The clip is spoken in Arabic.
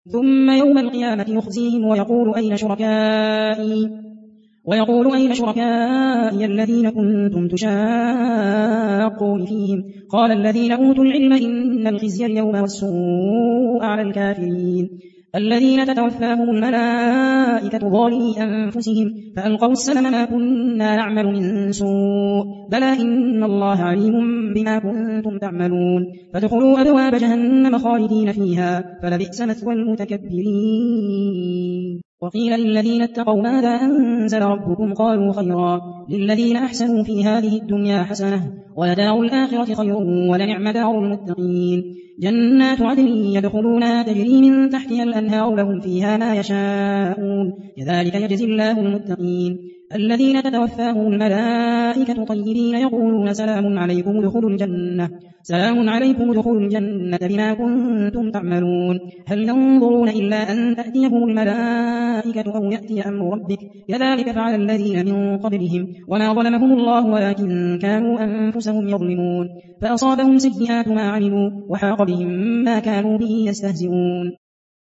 ثم يوم القيامة يخزيهم ويقول أين شركائي الذين كنتم تشاقون فيهم قال الذين أوتوا العلم إن الخزي اليوم والسوء على الكافرين الذين تتوفاهم الملائكة ظالمي أنفسهم فألقوا السلم ما كنا نعمل من سوء بلى إن الله عليم بما كنتم تعملون فادخلوا أبواب جهنم خالدين فيها فلبئس مثوى المتكبرين وقيل للذين اتقوا ماذا أنزل ربكم قالوا خيرا للذين أحسنوا في هذه الدنيا حسنة ولدار الآخرة خير ولنعم دار المتقين جنات عدن يدخلونها تجري من تحتها الأنهار لهم فيها ما يشاءون كذلك يجزي الله المتقين الذين تتوفاهم الملائكة طيبين يقولون سلام عليكم ادخلوا الجنة بما كنتم تعملون هل ينظرون إلا أن تأتيهم الملائكة أو يأتي أمر ربك كذلك فعل الذين من قبلهم وما ظلمهم الله ولكن كانوا أنفسهم يظلمون فأصابهم سيئات ما عملوا وحاق بهم ما كانوا به يستهزئون